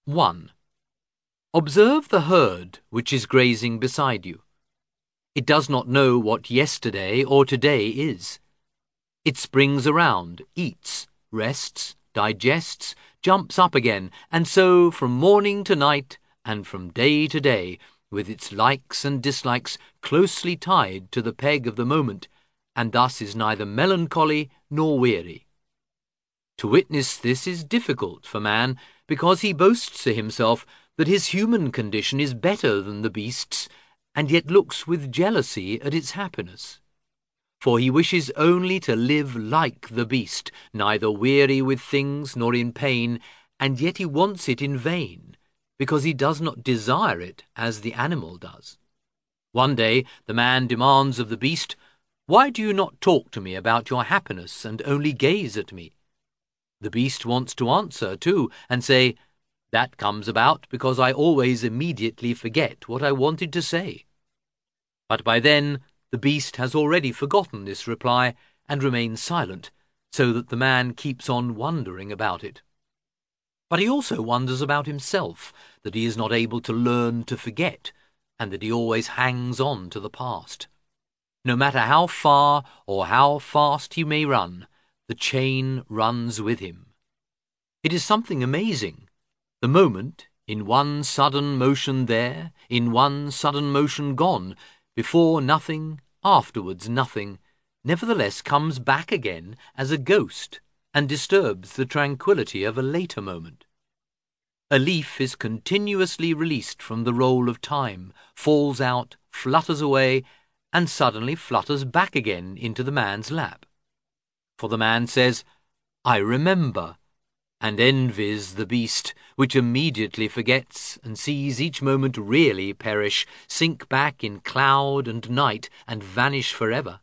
1. Observe the herd which is grazing beside you. It does not know what yesterday or today is. It springs around, eats, rests, digests, jumps up again, and so from morning to night and from day to day, with its likes and dislikes closely tied to the peg of the moment, and thus is neither melancholy nor weary. To witness this is difficult for man, because he boasts to himself that his human condition is better than the beast's, and yet looks with jealousy at its happiness. For he wishes only to live like the beast, neither weary with things nor in pain, and yet he wants it in vain, because he does not desire it as the animal does. One day the man demands of the beast, "Why do you not talk to me about your happiness and only gaze at me?" The beast wants to answer, too, and say, "That comes about because I always immediately forget what I wanted to say." But by then the beast has already forgotten this reply and remains silent, so that the man keeps on wondering about it. But he also wonders about himself, that he is not able to learn to forget, and that he always hangs on to the past. No matter how far or how fast he may run, the chain runs with him. It is something amazing. The moment, in one sudden motion there, in one sudden motion gone, before nothing, afterwards nothing, nevertheless comes back again as a ghost and disturbs the tranquillity of a later moment. A leaf is continuously released from the roll of time, falls out, flutters away, and suddenly flutters back again into the man's lap. For the man says, "I remember," and envies the beast, which immediately forgets and sees each moment really perish, sink back in cloud and night, and vanish forever.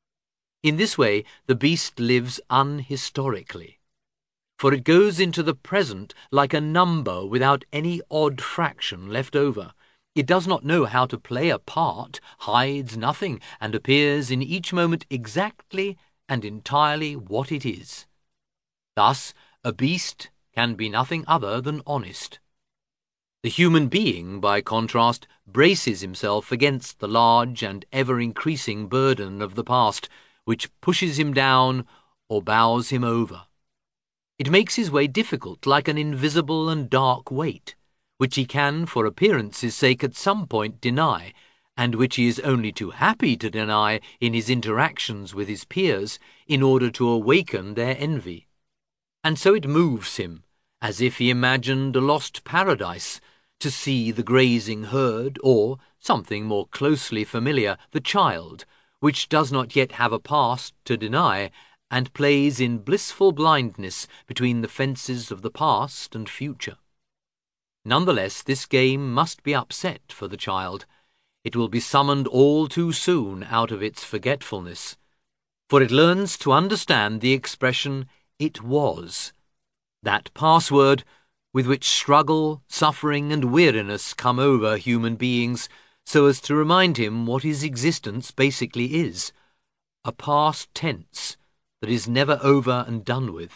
In this way the beast lives unhistorically, for it goes into the present like a number without any odd fraction left over. It does not know how to play a part, hides nothing, and appears in each moment exactly and entirely what it is. Thus, a beast can be nothing other than honest. The human being, by contrast, braces himself against the large and ever-increasing burden of the past, which pushes him down or bows him over. It makes his way difficult like an invisible and dark weight, which he can, for appearance's sake, at some point deny, and which he is only too happy to deny in his interactions with his peers, in order to awaken their envy. And so it moves him, as if he imagined a lost paradise, to see the grazing herd, or, something more closely familiar, the child, which does not yet have a past to deny, and plays in blissful blindness between the fences of the past and future. Nonetheless, this game must be upset for the child. It will be summoned all too soon out of its forgetfulness, for it learns to understand the expression "it was," that password with which struggle, suffering, and weariness come over human beings, so as to remind him what his existence basically is, a past tense that is never over and done with.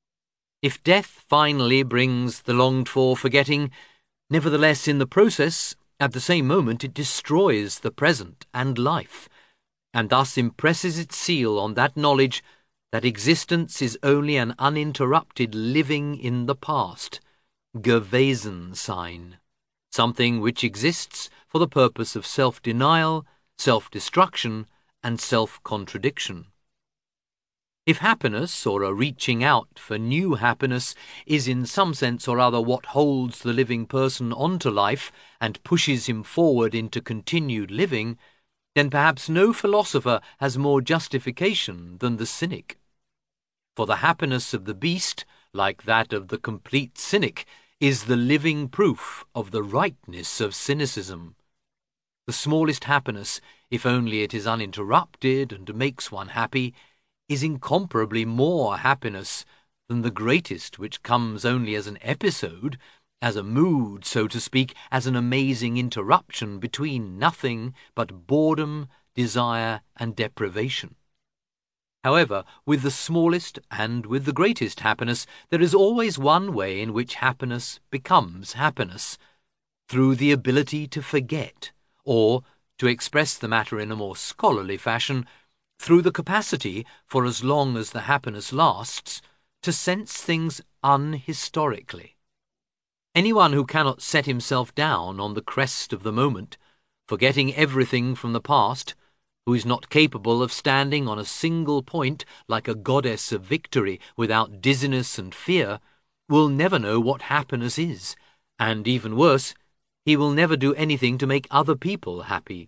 If death finally brings the longed-for forgetting, nevertheless in the process, at the same moment it destroys the present and life, and thus impresses its seal on that knowledge that existence is only an uninterrupted living in the past, Gewesen-Sein, something which exists for the purpose of self-denial, self-destruction, and self-contradiction. If happiness, or a reaching out for new happiness, is in some sense or other what holds the living person onto life and pushes him forward into continued living, then perhaps no philosopher has more justification than the cynic. For the happiness of the beast, like that of the complete cynic, is the living proof of the rightness of cynicism. The smallest happiness, if only it is uninterrupted and makes one happy, is incomparably more happiness than the greatest which comes only as an episode, as a mood, so to speak, as an amazing interruption between nothing but boredom, desire, and deprivation. However, with the smallest and with the greatest happiness, there is always one way in which happiness becomes happiness, through the ability to forget, or, to express the matter in a more scholarly fashion, through the capacity, for as long as the happiness lasts, to sense things unhistorically. Anyone who cannot set himself down on the crest of the moment, forgetting everything from the past, who is not capable of standing on a single point like a goddess of victory without dizziness and fear, will never know what happiness is, and even worse, he will never do anything to make other people happy.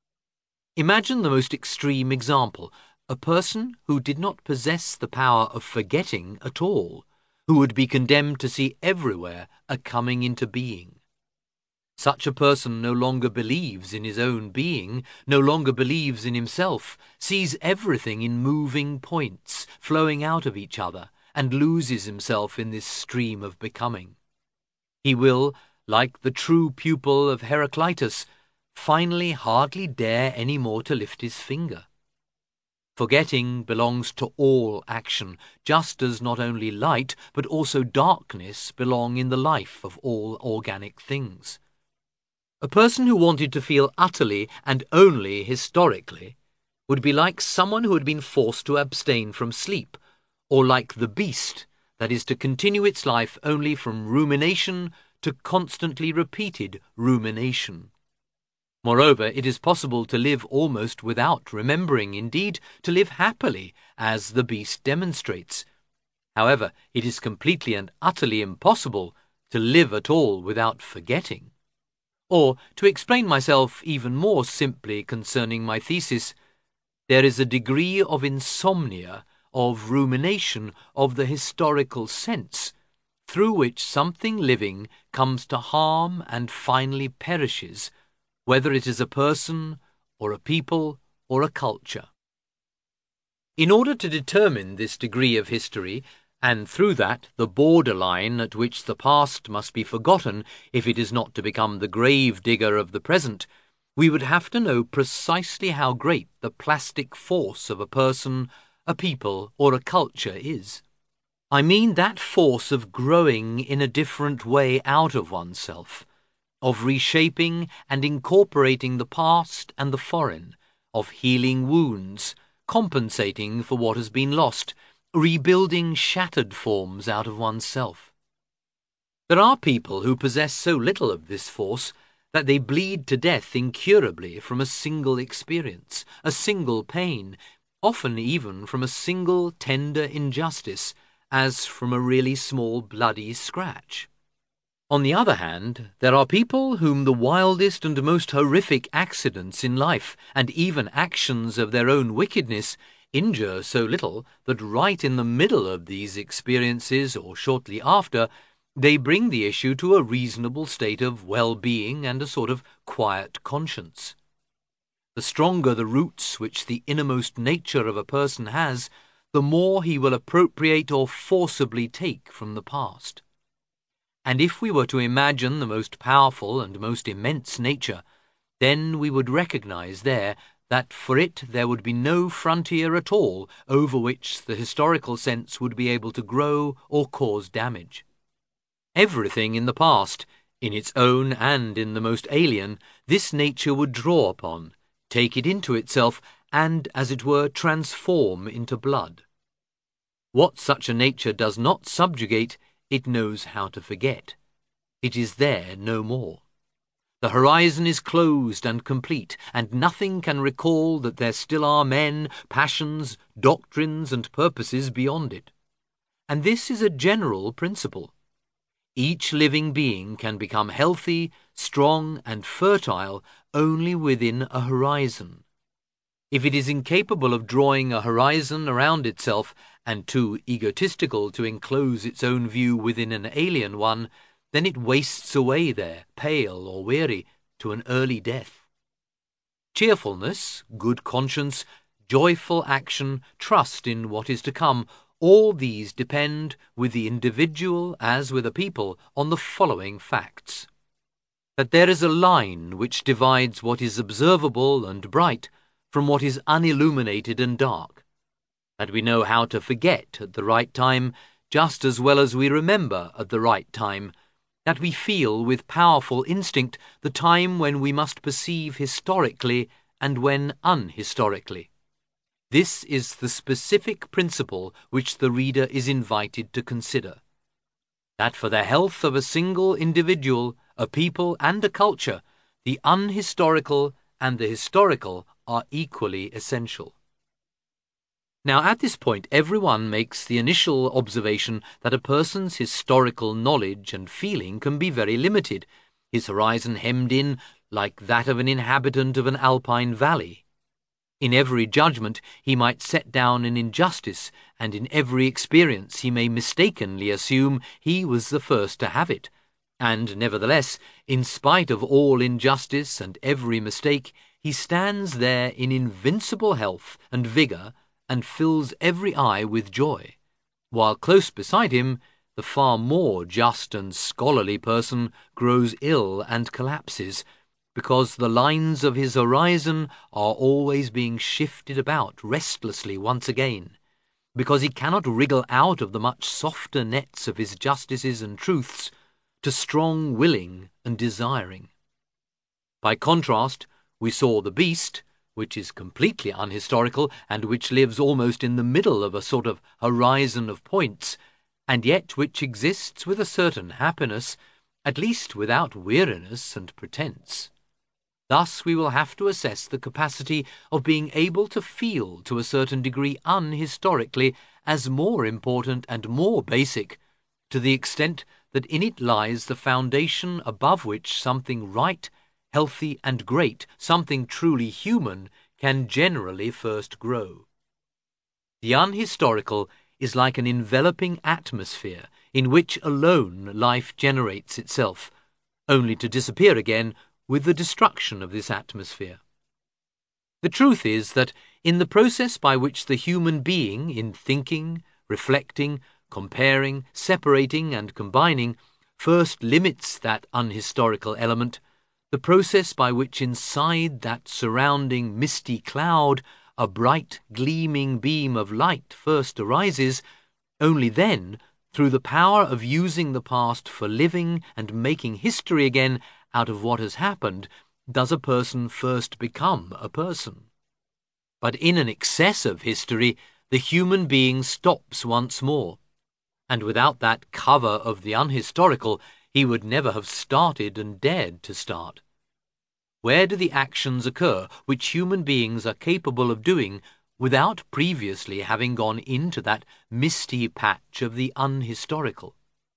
Imagine the most extreme example, a person who did not possess the power of forgetting at all, who would be condemned to see everywhere a coming into being. Such a person no longer believes in his own being, no longer believes in himself, sees everything in moving points, flowing out of each other, and loses himself in this stream of becoming. He will, like the true pupil of Heraclitus, finally hardly dare any more to lift his finger. Forgetting belongs to all action, just as not only light but also darkness belong in the life of all organic things. A person who wanted to feel utterly and only historically would be like someone who had been forced to abstain from sleep, or like the beast that is to continue its life only from rumination to constantly repeated rumination. Moreover, it is possible to live almost without remembering, indeed, to live happily, as the beast demonstrates. However, it is completely and utterly impossible to live at all without forgetting. Or, to explain myself even more simply concerning my thesis, there is a degree of insomnia, of rumination, of the historical sense, through which something living comes to harm and finally perishes, whether it is a person, or a people, or a culture. In order to determine this degree of history, and through that the borderline at which the past must be forgotten if it is not to become the grave digger of the present, we would have to know precisely how great the plastic force of a person, a people, or a culture is. I mean that force of growing in a different way out of oneself, of reshaping and incorporating the past and the foreign, of healing wounds, compensating for what has been lost, rebuilding shattered forms out of oneself. There are people who possess so little of this force that they bleed to death incurably from a single experience, a single pain, often even from a single tender injustice, as from a really small bloody scratch. On the other hand, there are people whom the wildest and most horrific accidents in life, and even actions of their own wickedness, injure so little that right in the middle of these experiences, or shortly after, they bring the issue to a reasonable state of well-being and a sort of quiet conscience. The stronger the roots which the innermost nature of a person has, the more he will appropriate or forcibly take from the past. And if we were to imagine the most powerful and most immense nature, then we would recognize there that for it there would be no frontier at all over which the historical sense would be able to grow or cause damage. Everything in the past, in its own and in the most alien, this nature would draw upon, take it into itself, and, as it were, transform into blood. What such a nature does not subjugate, it knows how to forget. It is there no more. The horizon is closed and complete, and nothing can recall that there still are men, passions, doctrines, and purposes beyond it. And this is a general principle. Each living being can become healthy, strong, and fertile only within a horizon. If it is incapable of drawing a horizon around itself, and too egotistical to enclose its own view within an alien one, then it wastes away there, pale or weary, to an early death. Cheerfulness, good conscience, joyful action, trust in what is to come, all these depend, with the individual as with a people, on the following facts. That there is a line which divides what is observable and bright from what is unilluminated and dark. that we know how to forget at the right time just as well as we remember at the right time, that we feel with powerful instinct the time when we must perceive historically and when unhistorically. This is the specific principle which the reader is invited to consider. That for the health of a single individual, a people and a culture, the unhistorical and the historical are equally essential. Now at this point everyone makes the initial observation that a person's historical knowledge and feeling can be very limited, his horizon hemmed in like that of an inhabitant of an alpine valley. In every judgment he might set down an injustice, and in every experience he may mistakenly assume he was the first to have it. And nevertheless, in spite of all injustice and every mistake, he stands there in invincible health and vigour and fills every eye with joy, while close beside him the far more just and scholarly person grows ill and collapses, because the lines of his horizon are always being shifted about restlessly once again, because he cannot wriggle out of the much softer nets of his justices and truths to strong willing and desiring. By contrast, we saw the beast, which is completely unhistorical and which lives almost in the middle of a sort of horizon of points, and yet which exists with a certain happiness, at least without weariness and pretence. Thus we will have to assess the capacity of being able to feel to a certain degree unhistorically as more important and more basic, to the extent that in it lies the foundation above which something right, healthy and great, something truly human, can generally first grow. The unhistorical is like an enveloping atmosphere in which alone life generates itself, only to disappear again with the destruction of this atmosphere. The truth is that in the process by which the human being, in thinking, reflecting, comparing, separating and combining, first limits that unhistorical element, the process by which inside that surrounding misty cloud a bright gleaming beam of light first arises, only then, through the power of using the past for living and making history again out of what has happened, does a person first become a person. But in an excess of history, the human being stops once more, and without that cover of the unhistorical, he would never have started and dared to start. Where do the actions occur which human beings are capable of doing without previously having gone into that misty patch of the unhistorical?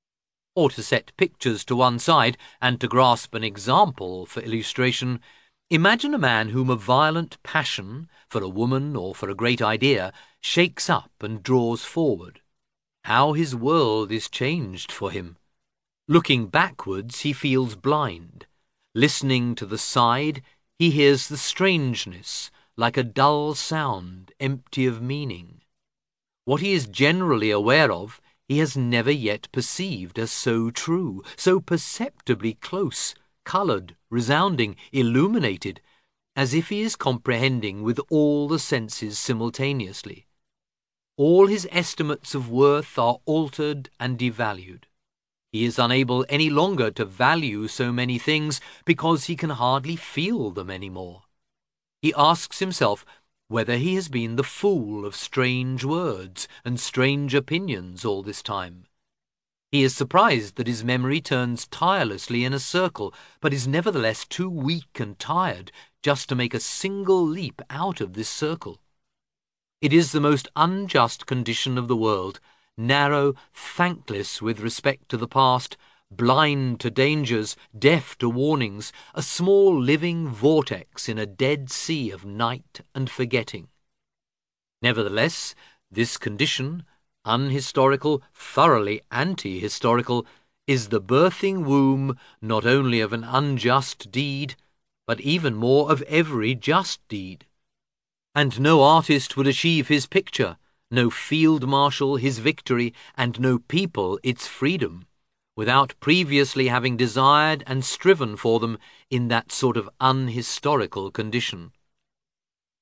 Or to set pictures to one side and to grasp an example for illustration, imagine a man whom a violent passion for a woman or for a great idea shakes up and draws forward. How his world is changed for him. Looking backwards, he feels blind. Listening to the side, he hears the strangeness, like a dull sound, empty of meaning. What he is generally aware of, he has never yet perceived as so true, so perceptibly close, coloured, resounding, illuminated, as if he is comprehending with all the senses simultaneously. All his estimates of worth are altered and devalued. He is unable any longer to value so many things because he can hardly feel them any more. He asks himself whether he has been the fool of strange words and strange opinions all this time. He is surprised that his memory turns tirelessly in a circle, but is nevertheless too weak and tired just to make a single leap out of this circle. It is the most unjust condition of the world, narrow, thankless with respect to the past, blind to dangers, deaf to warnings, a small living vortex in a dead sea of night and forgetting. Nevertheless, this condition, unhistorical, thoroughly anti-historical, is the birthing womb not only of an unjust deed, but even more of every just deed. And no artist would achieve his picture, no field marshal his victory, and no people its freedom, without previously having desired and striven for them in that sort of unhistorical condition.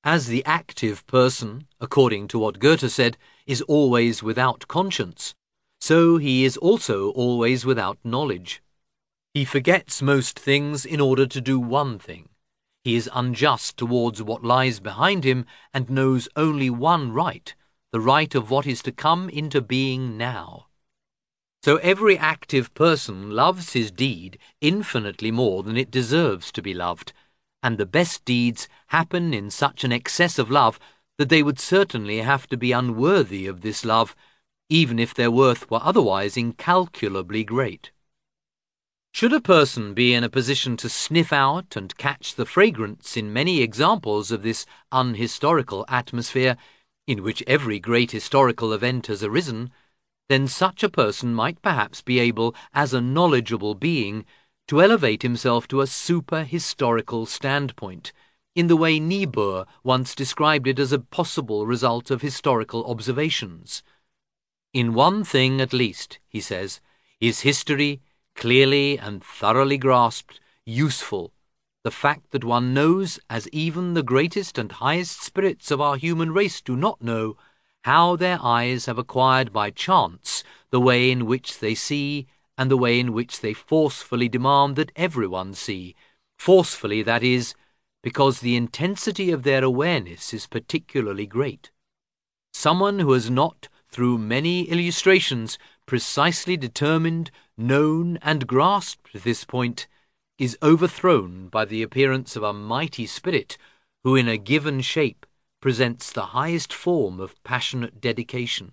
As the active person, according to what Goethe said, is always without conscience, so he is also always without knowledge. He forgets most things in order to do one thing. He is unjust towards what lies behind him and knows only one right, the right of what is to come into being now. So every active person loves his deed infinitely more than it deserves to be loved, and the best deeds happen in such an excess of love that they would certainly have to be unworthy of this love, even if their worth were otherwise incalculably great. Should a person be in a position to sniff out and catch the fragrance in many examples of this unhistorical atmosphere, in which every great historical event has arisen, then such a person might perhaps be able, as a knowledgeable being, to elevate himself to a super-historical standpoint, in the way Niebuhr once described it as a possible result of historical observations. In one thing at least, he says, is history, clearly and thoroughly grasped, useful, the fact that one knows, as even the greatest and highest spirits of our human race do not know, how their eyes have acquired by chance the way in which they see, and the way in which they forcefully demand that everyone see, forcefully, that is, because the intensity of their awareness is particularly great. Someone who has not, through many illustrations, precisely determined, known, and grasped this point, is overthrown by the appearance of a mighty spirit who in a given shape presents the highest form of passionate dedication.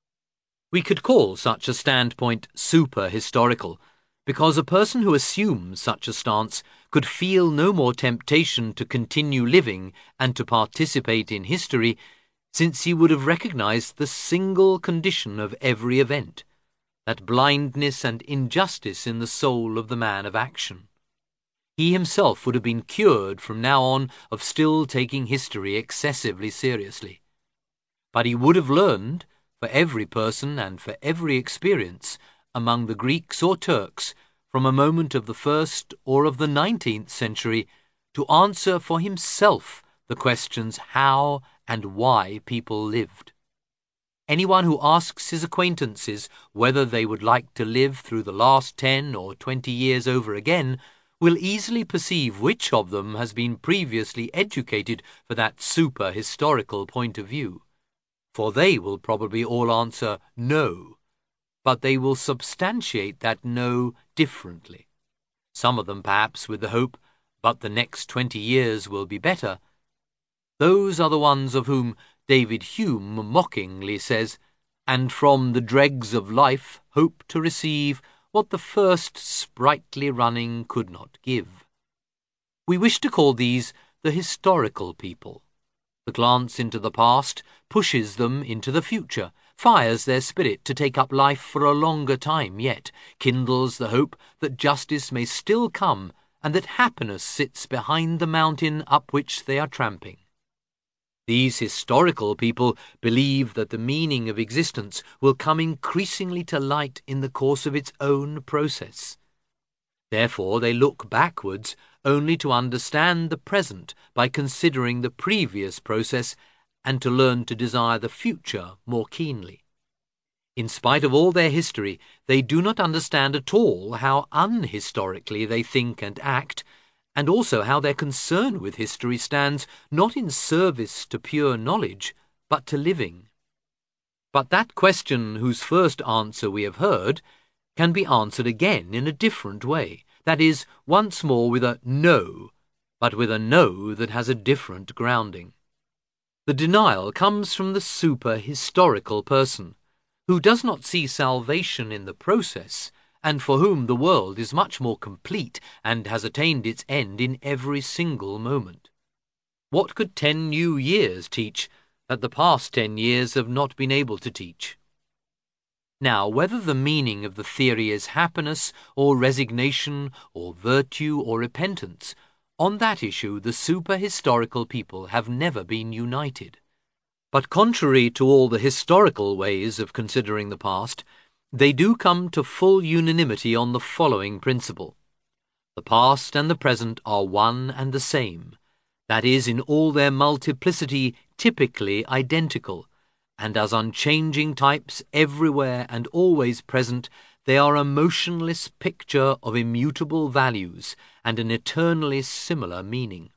We could call such a standpoint super-historical, because a person who assumes such a stance could feel no more temptation to continue living and to participate in history, since he would have recognized the single condition of every event, that blindness and injustice in the soul of the man of action. He himself would have been cured from now on of still taking history excessively seriously. But he would have learned, for every person and for every experience, among the Greeks or Turks, from a moment of the 1st or of the 19th century, to answer for himself the questions how and why people lived. Anyone who asks his acquaintances whether they would like to live through the last 10 or 20 years over again will easily perceive which of them has been previously educated for that super-historical point of view. For they will probably all answer no, but they will substantiate that no differently. Some of them perhaps with the hope, but the next 20 years will be better. Those are the ones of whom David Hume mockingly says, and from the dregs of life hope to receive what the first sprightly running could not give. We wish to call these the historical people. The glance into the past pushes them into the future, fires their spirit to take up life for a longer time yet, kindles the hope that justice may still come and that happiness sits behind the mountain up which they are tramping. These historical people believe that the meaning of existence will come increasingly to light in the course of its own process. Therefore, they look backwards only to understand the present by considering the previous process and to learn to desire the future more keenly. In spite of all their history, they do not understand at all how unhistorically they think and act, and also how their concern with history stands not in service to pure knowledge, but to living. But that question whose first answer we have heard can be answered again in a different way, that is, once more with a no, but with a no that has a different grounding. The denial comes from the super-historical person, who does not see salvation in the process, and for whom the world is much more complete and has attained its end in every single moment. What could 10 new years teach that the past 10 years have not been able to teach? Now, whether the meaning of the theory is happiness or resignation or virtue or repentance, on that issue the super-historical people have never been united. But contrary to all the historical ways of considering the past, they do come to full unanimity on the following principle. The past and the present are one and the same. that is, in all their multiplicity, typically identical, and as unchanging types everywhere and always present, they are a motionless picture of immutable values and an eternally similar meaning.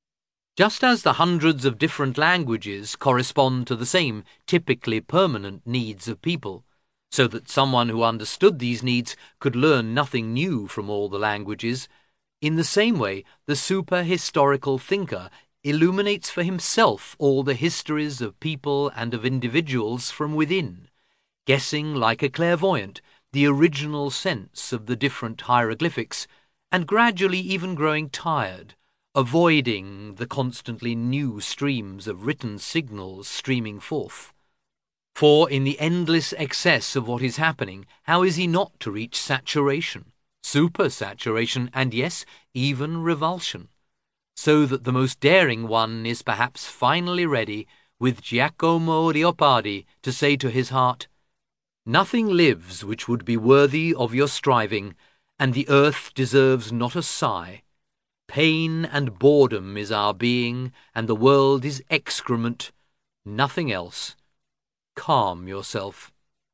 Just as the hundreds of different languages correspond to the same typically permanent needs of people, so that someone who understood these needs could learn nothing new from all the languages, in the same way the super-historical thinker illuminates for himself all the histories of people and of individuals from within, guessing like a clairvoyant the original sense of the different hieroglyphics, and gradually even growing tired, avoiding the constantly new streams of written signals streaming forth. For in the endless excess of what is happening, how is he not to reach saturation, supersaturation, and yes, even revulsion? So that the most daring one is perhaps finally ready, with Giacomo Leopardi, to say to his heart, "Nothing lives which would be worthy of your striving, and the earth deserves not a sigh. Pain and boredom is our being, and the world is excrement, nothing else. Calm yourself."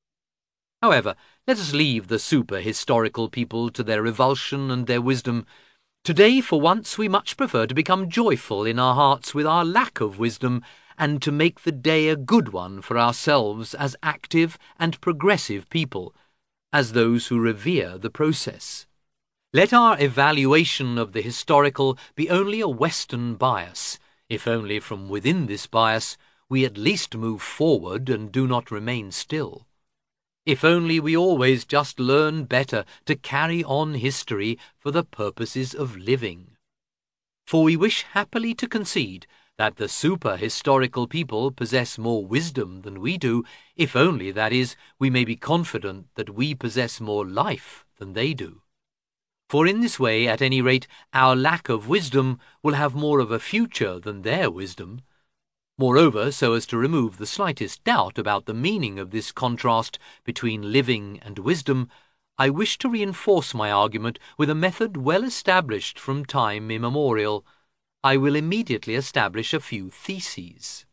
However, let us leave the super-historical people to their revulsion and their wisdom. Today, for once, we much prefer to become joyful in our hearts with our lack of wisdom, and to make the day a good one for ourselves as active and progressive people, as those who revere the process. Let our evaluation of the historical be only a Western bias, if only from within this bias we at least move forward and do not remain still. If only we always just learn better to carry on history for the purposes of living. For we wish happily to concede that the super-historical people possess more wisdom than we do, if only, that is, we may be confident that we possess more life than they do. For in this way, at any rate, our lack of wisdom will have more of a future than their wisdom. Moreover, so as to remove the slightest doubt about the meaning of this contrast between living and wisdom, I wish to reinforce my argument with a method well established from time immemorial. I will immediately establish a few theses.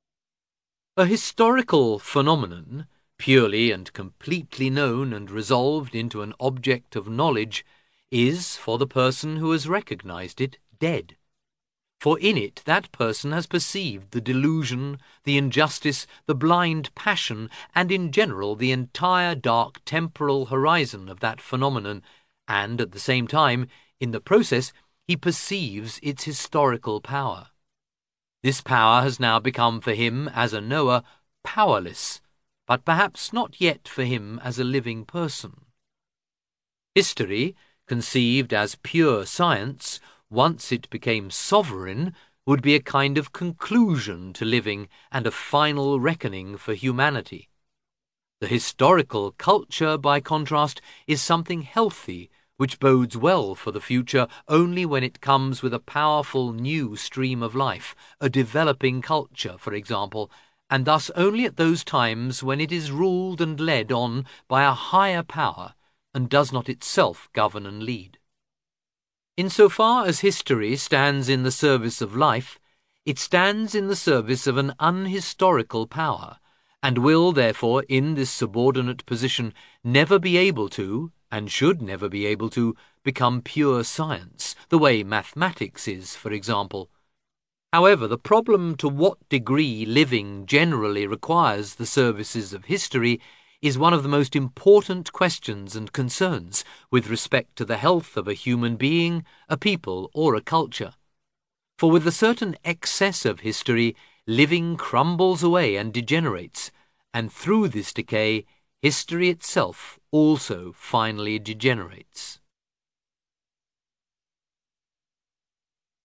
A historical phenomenon, purely and completely known and resolved into an object of knowledge, is, for the person who has recognized it, dead. For in it that person has perceived the delusion, the injustice, the blind passion, and in general the entire dark temporal horizon of that phenomenon, and at the same time, in the process, he perceives its historical power. This power has now become for him, as a knower, powerless, but perhaps not yet for him as a living person. History, conceived as pure science, once it became sovereign, would be a kind of conclusion to living and a final reckoning for humanity. The historical culture, by contrast, is something healthy, which bodes well for the future only when it comes with a powerful new stream of life, a developing culture, for example, and thus only at those times when it is ruled and led on by a higher power and does not itself govern and lead. Insofar as history stands in the service of life, it stands in the service of an unhistorical power, and will, therefore, in this subordinate position, never be able to, and should never be able to, become pure science, the way mathematics is, for example. However, the problem to what degree living generally requires the services of history is one of the most important questions and concerns with respect to the health of a human being, a people, or a culture. For with a certain excess of history, living crumbles away and degenerates, and through this decay, history itself also finally degenerates.